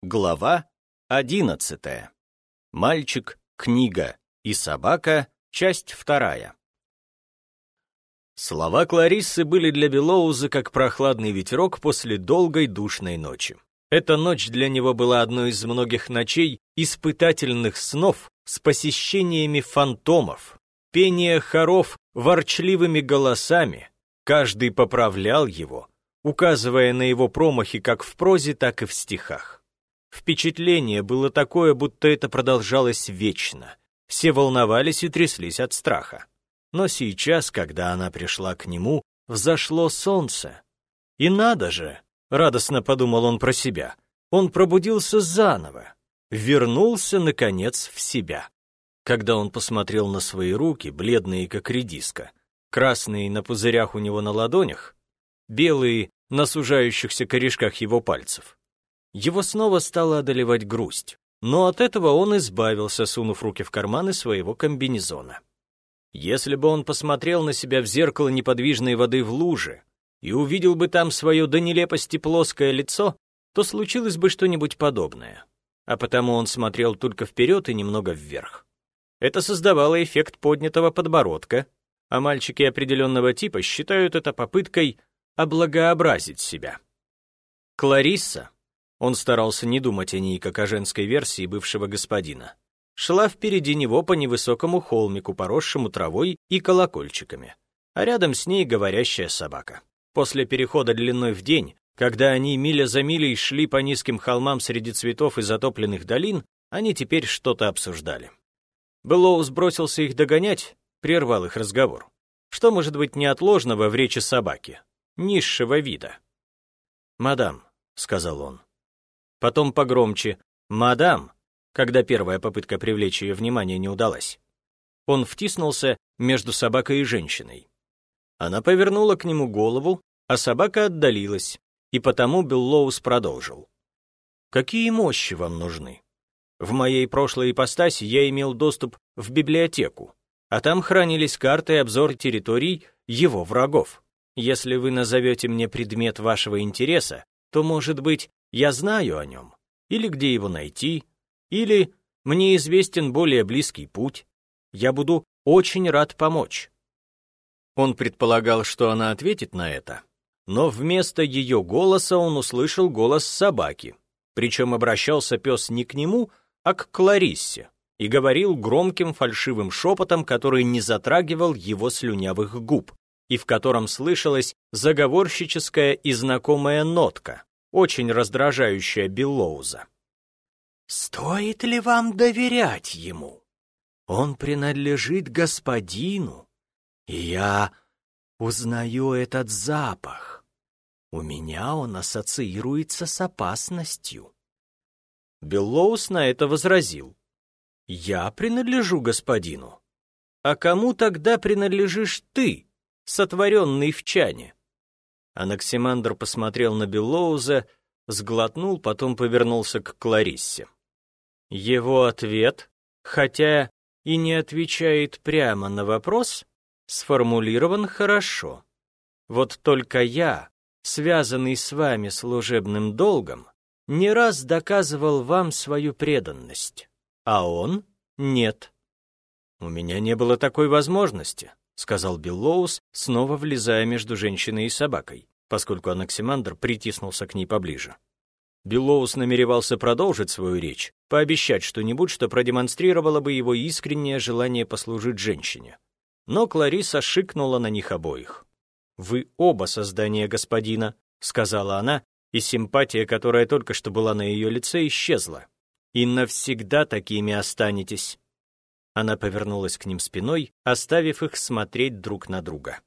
Глава 11. Мальчик, книга и собака. Часть 2. Слова Клариссы были для Беллоуза как прохладный ветерок после долгой душной ночи. Эта ночь для него была одной из многих ночей испытательных снов с посещениями фантомов, пение хоров ворчливыми голосами. Каждый поправлял его, указывая на его промахи как в прозе, так и в стихах. Впечатление было такое, будто это продолжалось вечно. Все волновались и тряслись от страха. Но сейчас, когда она пришла к нему, взошло солнце. И надо же, радостно подумал он про себя, он пробудился заново, вернулся, наконец, в себя. Когда он посмотрел на свои руки, бледные, как редиска, красные на пузырях у него на ладонях, белые на сужающихся корешках его пальцев, его снова стала одолевать грусть, но от этого он избавился, сунув руки в карманы своего комбинезона. Если бы он посмотрел на себя в зеркало неподвижной воды в луже и увидел бы там свое до нелепости плоское лицо, то случилось бы что-нибудь подобное. А потому он смотрел только вперед и немного вверх. Это создавало эффект поднятого подбородка, а мальчики определенного типа считают это попыткой облагообразить себя. Кларисса, он старался не думать о ней как о женской версии бывшего господина, шла впереди него по невысокому холмику, поросшему травой и колокольчиками, а рядом с ней говорящая собака. После перехода длиной в день, когда они миля за милей шли по низким холмам среди цветов и затопленных долин, они теперь что-то обсуждали. Беллоуз бросился их догонять, прервал их разговор. Что может быть неотложного в речи собаки, низшего вида? «Мадам», — сказал он. Потом погромче «Мадам», когда первая попытка привлечь ее внимание не удалась. Он втиснулся между собакой и женщиной. Она повернула к нему голову, а собака отдалилась, и потому Беллоуз продолжил. «Какие мощи вам нужны? В моей прошлой ипостаси я имел доступ в библиотеку, а там хранились карты и обзор территорий его врагов. Если вы назовете мне предмет вашего интереса, то, может быть, я знаю о нем, или где его найти, или мне известен более близкий путь. Я буду очень рад помочь». Он предполагал, что она ответит на это, но вместо ее голоса он услышал голос собаки, причем обращался пес не к нему, а к Клариссе, и говорил громким фальшивым шепотом, который не затрагивал его слюнявых губ, и в котором слышалась заговорщическая и знакомая нотка, очень раздражающая Беллоуза. «Стоит ли вам доверять ему? Он принадлежит господину, и я узнаю этот запах. У меня он ассоциируется с опасностью». Беллоуз на это возразил. «Я принадлежу господину. А кому тогда принадлежишь ты, сотворенный в чане?» Анаксимандр посмотрел на Беллоуза, сглотнул, потом повернулся к Клариссе. Его ответ, хотя и не отвечает прямо на вопрос, сформулирован хорошо. Вот только я, связанный с вами служебным долгом, не раз доказывал вам свою преданность, а он — нет. «У меня не было такой возможности», — сказал Беллоуз, снова влезая между женщиной и собакой, поскольку Анаксимандр притиснулся к ней поближе. Беллоуз намеревался продолжить свою речь, пообещать что-нибудь, что продемонстрировало бы его искреннее желание послужить женщине. Но Кларисса шикнула на них обоих. «Вы оба создания господина», — сказала она, и симпатия, которая только что была на ее лице, исчезла. «И навсегда такими останетесь». Она повернулась к ним спиной, оставив их смотреть друг на друга.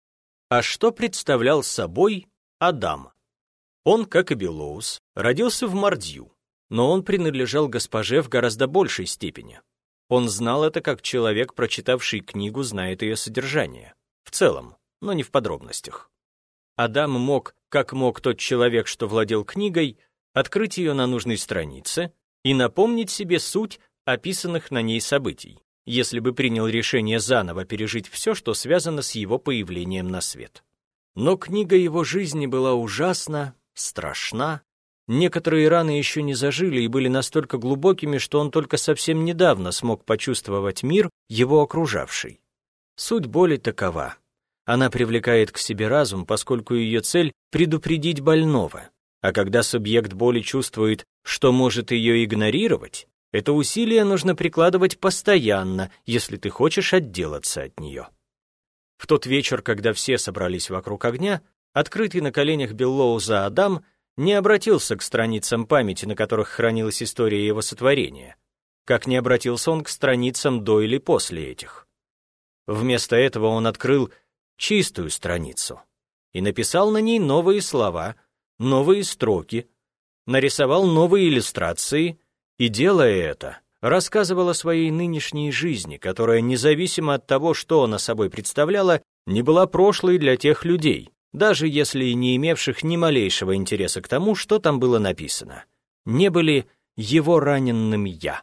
А что представлял собой Адам? Он, как и Беллоуз, родился в Мордью, но он принадлежал госпоже в гораздо большей степени. Он знал это как человек, прочитавший книгу, знает ее содержание. В целом, но не в подробностях. Адам мог, как мог тот человек, что владел книгой, открыть ее на нужной странице и напомнить себе суть описанных на ней событий, если бы принял решение заново пережить все, что связано с его появлением на свет. Но книга его жизни была ужасна, страшна Некоторые раны еще не зажили и были настолько глубокими, что он только совсем недавно смог почувствовать мир, его окружавший. Суть боли такова. Она привлекает к себе разум, поскольку ее цель — предупредить больного. А когда субъект боли чувствует, что может ее игнорировать, это усилие нужно прикладывать постоянно, если ты хочешь отделаться от нее. В тот вечер, когда все собрались вокруг огня, открытый на коленях Беллоуза Адам не обратился к страницам памяти, на которых хранилась история его сотворения, как не обратился он к страницам до или после этих. Вместо этого он открыл чистую страницу и написал на ней новые слова, новые строки, нарисовал новые иллюстрации и, делая это, рассказывал о своей нынешней жизни, которая, независимо от того, что она собой представляла, не была прошлой для тех людей, даже если и не имевших ни малейшего интереса к тому, что там было написано, не были его раненным «я».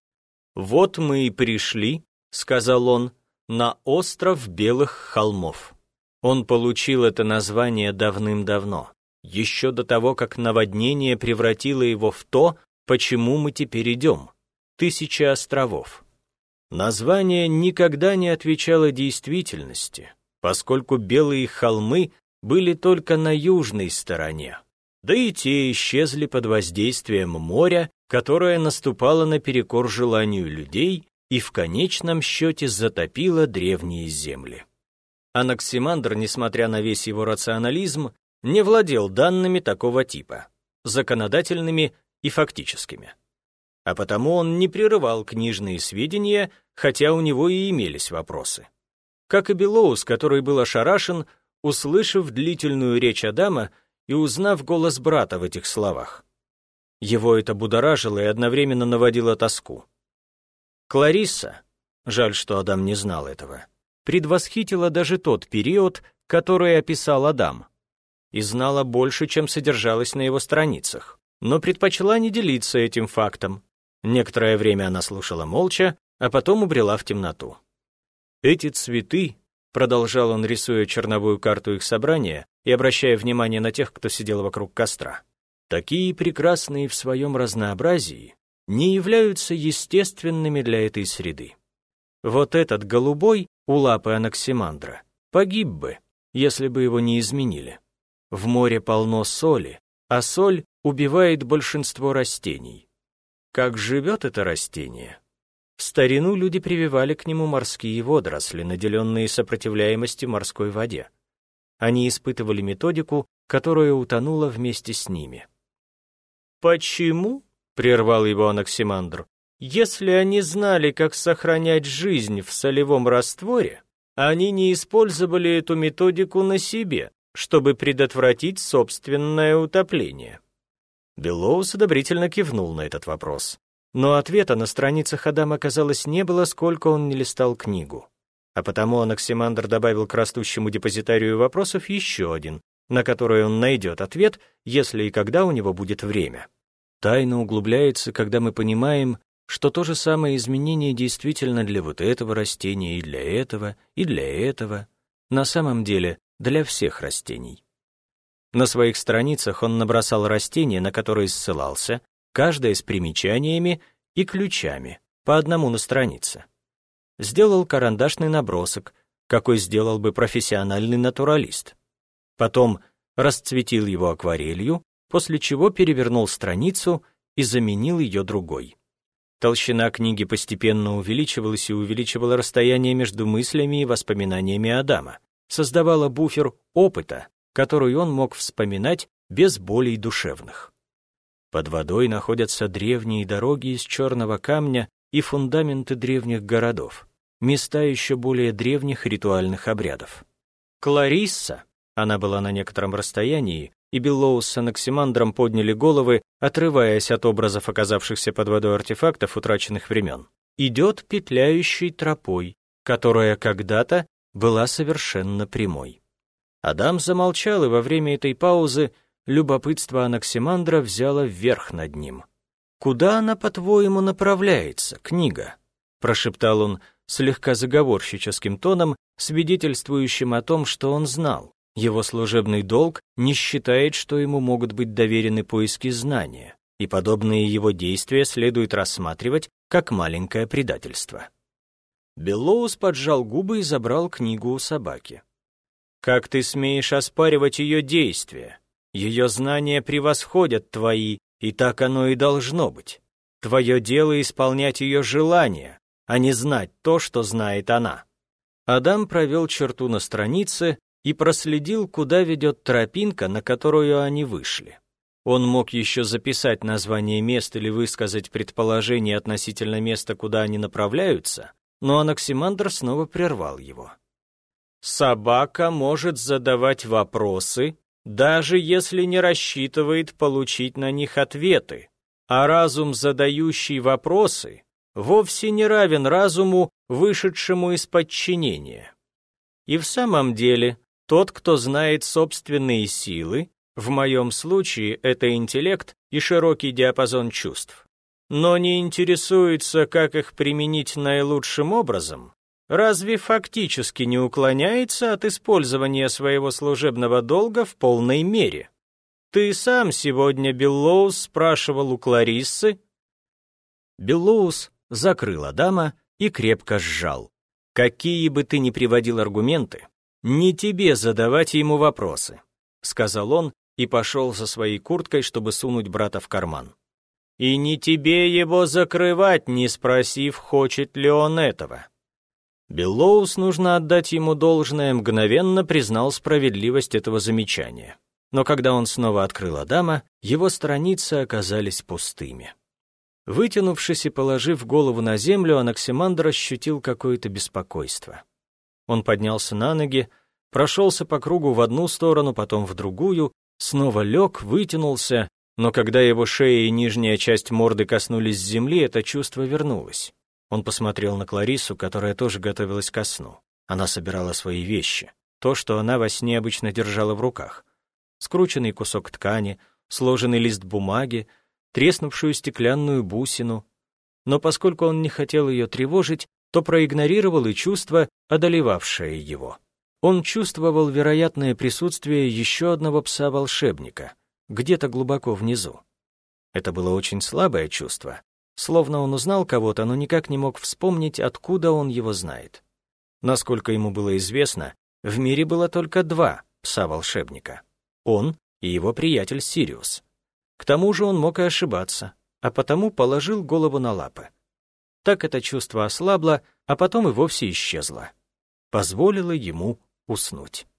«Вот мы и пришли», — сказал он, — «на остров Белых холмов». Он получил это название давным-давно, еще до того, как наводнение превратило его в то, почему мы теперь идем. 1000 островов. Название никогда не отвечало действительности, поскольку Белые холмы были только на южной стороне, да и те исчезли под воздействием моря, которое наступало наперекор желанию людей и в конечном счете затопило древние земли. Анаксимандр, несмотря на весь его рационализм, не владел данными такого типа, законодательными и фактическими. А потому он не прерывал книжные сведения, хотя у него и имелись вопросы. Как и Беллоуз, который был ошарашен, услышав длительную речь Адама и узнав голос брата в этих словах. Его это будоражило и одновременно наводило тоску. Кларисса, жаль, что Адам не знал этого, предвосхитила даже тот период, который описал Адам, и знала больше, чем содержалось на его страницах, но предпочла не делиться этим фактом. Некоторое время она слушала молча, а потом убрела в темноту. «Эти цветы», — продолжал он, рисуя черновую карту их собрания и обращая внимание на тех, кто сидел вокруг костра, «такие прекрасные в своем разнообразии, не являются естественными для этой среды. Вот этот голубой у лапы Анаксимандра погиб бы, если бы его не изменили. В море полно соли, а соль убивает большинство растений. Как живет это растение? В старину люди прививали к нему морские водоросли, наделенные сопротивляемостью морской воде. Они испытывали методику, которая утонула вместе с ними. «Почему?» — прервал его Анаксимандр. «Если они знали, как сохранять жизнь в солевом растворе, они не использовали эту методику на себе, чтобы предотвратить собственное утопление». Беллоуз одобрительно кивнул на этот вопрос. Но ответа на страницах Адама, казалось, не было, сколько он не листал книгу. А потому Анаксимандр добавил к растущему депозитарию вопросов еще один, на который он найдет ответ, если и когда у него будет время. Тайна углубляется, когда мы понимаем, что то же самое изменение действительно для вот этого растения и для этого, и для этого, на самом деле для всех растений. На своих страницах он набросал растения, на которые ссылался, каждое с примечаниями и ключами, по одному на странице. Сделал карандашный набросок, какой сделал бы профессиональный натуралист. Потом расцветил его акварелью, после чего перевернул страницу и заменил ее другой. Толщина книги постепенно увеличивалась и увеличивала расстояние между мыслями и воспоминаниями Адама, создавала буфер опыта, который он мог вспоминать без болей душевных. Под водой находятся древние дороги из черного камня и фундаменты древних городов, места еще более древних ритуальных обрядов. Кларисса, она была на некотором расстоянии, и Беллоуз с Анаксимандром подняли головы, отрываясь от образов оказавшихся под водой артефактов утраченных времен, идет петляющей тропой, которая когда-то была совершенно прямой. Адам замолчал, и во время этой паузы любопытство Анаксимандра взяло вверх над ним. «Куда она, по-твоему, направляется, книга?» — прошептал он слегка заговорщическим тоном, свидетельствующим о том, что он знал, Его служебный долг не считает, что ему могут быть доверены поиски знания, и подобные его действия следует рассматривать как маленькое предательство. Беллоус поджал губы и забрал книгу у собаки. «Как ты смеешь оспаривать ее действия? Ее знания превосходят твои, и так оно и должно быть. Твое дело исполнять ее желания, а не знать то, что знает она». Адам провел черту на странице и проследил, куда ведет тропинка, на которую они вышли. Он мог еще записать название мест или высказать предположение относительно места, куда они направляются, но Анаксимандр снова прервал его. «Собака может задавать вопросы, даже если не рассчитывает получить на них ответы, а разум, задающий вопросы, вовсе не равен разуму, вышедшему из подчинения. И в самом деле, тот, кто знает собственные силы, в моем случае это интеллект и широкий диапазон чувств, но не интересуется, как их применить наилучшим образом, разве фактически не уклоняется от использования своего служебного долга в полной мере? Ты сам сегодня, Беллоус, спрашивал у Клариссы?» Беллоус закрыл Адама и крепко сжал. «Какие бы ты ни приводил аргументы, не тебе задавать ему вопросы», — сказал он и пошел за своей курткой, чтобы сунуть брата в карман. «И не тебе его закрывать, не спросив, хочет ли он этого». Беллоус, нужно отдать ему должное, мгновенно признал справедливость этого замечания. Но когда он снова открыл Адама, его страницы оказались пустыми. Вытянувшись и положив голову на землю, Анаксимандр ощутил какое-то беспокойство. Он поднялся на ноги, прошелся по кругу в одну сторону, потом в другую, снова лег, вытянулся, но когда его шея и нижняя часть морды коснулись земли, это чувство вернулось. Он посмотрел на Клариссу, которая тоже готовилась ко сну. Она собирала свои вещи, то, что она во сне обычно держала в руках. Скрученный кусок ткани, сложенный лист бумаги, треснувшую стеклянную бусину. Но поскольку он не хотел ее тревожить, то проигнорировал и чувство, одолевавшее его. Он чувствовал вероятное присутствие еще одного пса-волшебника, где-то глубоко внизу. Это было очень слабое чувство, словно он узнал кого-то, но никак не мог вспомнить, откуда он его знает. Насколько ему было известно, в мире было только 2 пса-волшебника — он и его приятель Сириус. К тому же он мог и ошибаться, а потому положил голову на лапы. Так это чувство ослабло, а потом и вовсе исчезло. Позволило ему уснуть.